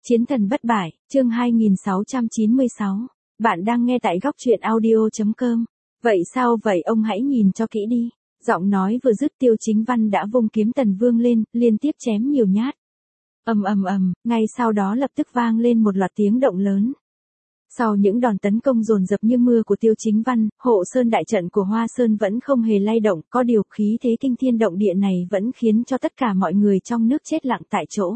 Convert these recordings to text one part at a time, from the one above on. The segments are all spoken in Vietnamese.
Chiến thần bất bại, chương 2696. Bạn đang nghe tại góc truyện audio.com. Vậy sao vậy ông hãy nhìn cho kỹ đi. Giọng nói vừa dứt Tiêu Chính Văn đã vung kiếm Tần Vương lên, liên tiếp chém nhiều nhát. Ngay sau đó lập tức vang lên một loạt tiếng động lớn. Sau những đòn tấn công dồn dập như mưa của Tiêu Chính Văn, hộ sơn đại trận của Hoa Sơn vẫn không hề lay động, có điều khí thế kinh thiên động địa này vẫn khiến cho tất cả mọi người trong nước chết lặng tại chỗ.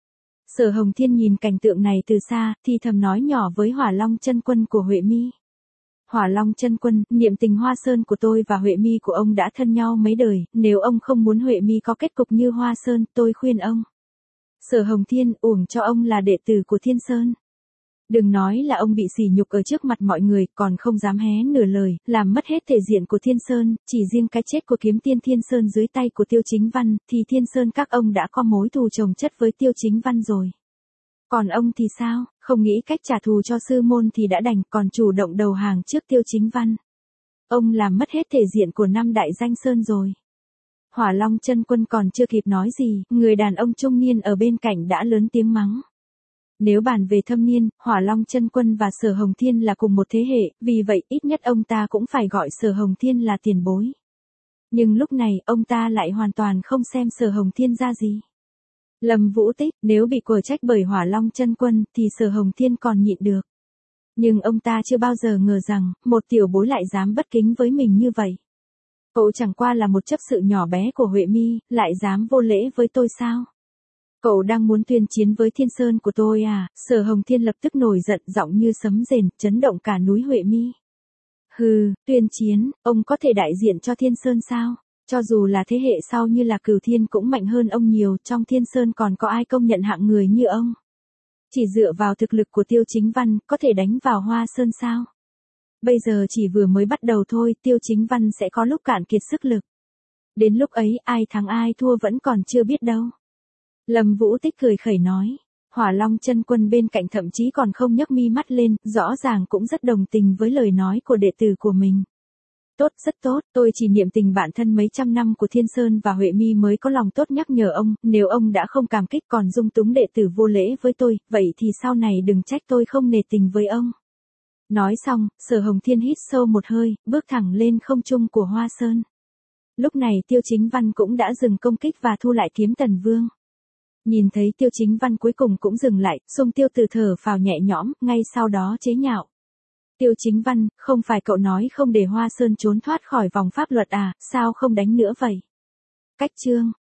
Sở Hồng Thiên nhìn cảnh tượng này từ xa, thì thầm nói nhỏ với Hỏa Long chân quân của Huệ Mi. Hỏa Long chân quân, niệm tình Hoa Sơn của tôi và Huệ Mi của ông đã thân nhau mấy đời, nếu ông không muốn Huệ Mi có kết cục như Hoa Sơn, tôi khuyên ông. Sở Hồng Thiên, uổng cho ông là đệ tử của Thiên Sơn. Đừng nói là ông bị sỉ nhục ở trước mặt mọi người, còn không dám hé nửa lời, làm mất hết thể diện của Thiên Sơn, chỉ riêng cái chết của kiếm tiên Thiên Sơn dưới tay của Tiêu Chính Văn, thì Thiên Sơn các ông đã có mối thù chồng chất với Tiêu Chính Văn rồi. Còn ông thì sao, không nghĩ cách trả thù cho sư môn thì đã đành, còn chủ động đầu hàng trước Tiêu Chính Văn. Ông làm mất hết thể diện của năm đại danh sơn rồi. Hỏa Long chân quân còn chưa kịp nói gì, người đàn ông trung niên ở bên cạnh đã lớn tiếng mắng. Nếu bàn về thâm niên, Hỏa Long chân quân và Sở Hồng Thiên là cùng một thế hệ, vì vậy ít nhất ông ta cũng phải gọi Sở Hồng Thiên là tiền bối. Nhưng lúc này, ông ta lại hoàn toàn không xem Sở Hồng Thiên ra gì. Lâm Vũ Tích, nếu bị quở trách bởi Hỏa Long chân quân, thì Sở Hồng Thiên còn nhịn được. Nhưng ông ta chưa bao giờ ngờ rằng, một tiểu bối lại dám bất kính với mình như vậy. Cậu chẳng qua là một chấp sự nhỏ bé của Huệ Mi, lại dám vô lễ với tôi sao? Cậu đang muốn tuyên chiến với Thiên Sơn của tôi à? Sở Hồng Thiên lập tức nổi giận, giọng như sấm rền, chấn động cả núi Huệ Mi. Hừ, tuyên chiến, ông có thể đại diện cho Thiên Sơn sao? Cho dù là thế hệ sau như là Cửu Thiên cũng mạnh hơn ông nhiều, trong Thiên Sơn còn có ai công nhận hạng người như ông? Chỉ dựa vào thực lực của Tiêu Chính Văn, có thể đánh vào Hoa Sơn sao? Bây giờ chỉ vừa mới bắt đầu thôi, Tiêu Chính Văn sẽ có lúc cạn kiệt sức lực. Đến lúc ấy, ai thắng ai thua vẫn còn chưa biết đâu. Lâm Vũ Tích cười khẩy nói. Hỏa Long chân quân bên cạnh thậm chí còn không nhấc mi mắt lên, rõ ràng cũng rất đồng tình với lời nói của đệ tử của mình. Tốt, rất tốt, tôi chỉ niệm tình bạn thân mấy trăm năm của Thiên Sơn và Huệ Mi mới có lòng tốt nhắc nhở ông, nếu ông đã không cảm kích còn dung túng đệ tử vô lễ với tôi, vậy thì sau này đừng trách tôi không nể tình với ông. Nói xong, Sở Hồng Thiên hít sâu một hơi, bước thẳng lên không trung của Hoa Sơn. Lúc này Tiêu Chính Văn cũng đã dừng công kích và thu lại kiếm Tần Vương. Nhìn thấy Tiêu Chính Văn cuối cùng cũng dừng lại, Xung Tiêu từ thở phào nhẹ nhõm, ngay sau đó chế nhạo. Tiêu Chính Văn, không phải cậu nói không để Hoa Sơn trốn thoát khỏi vòng pháp luật à, sao không đánh nữa vậy? Cách chương,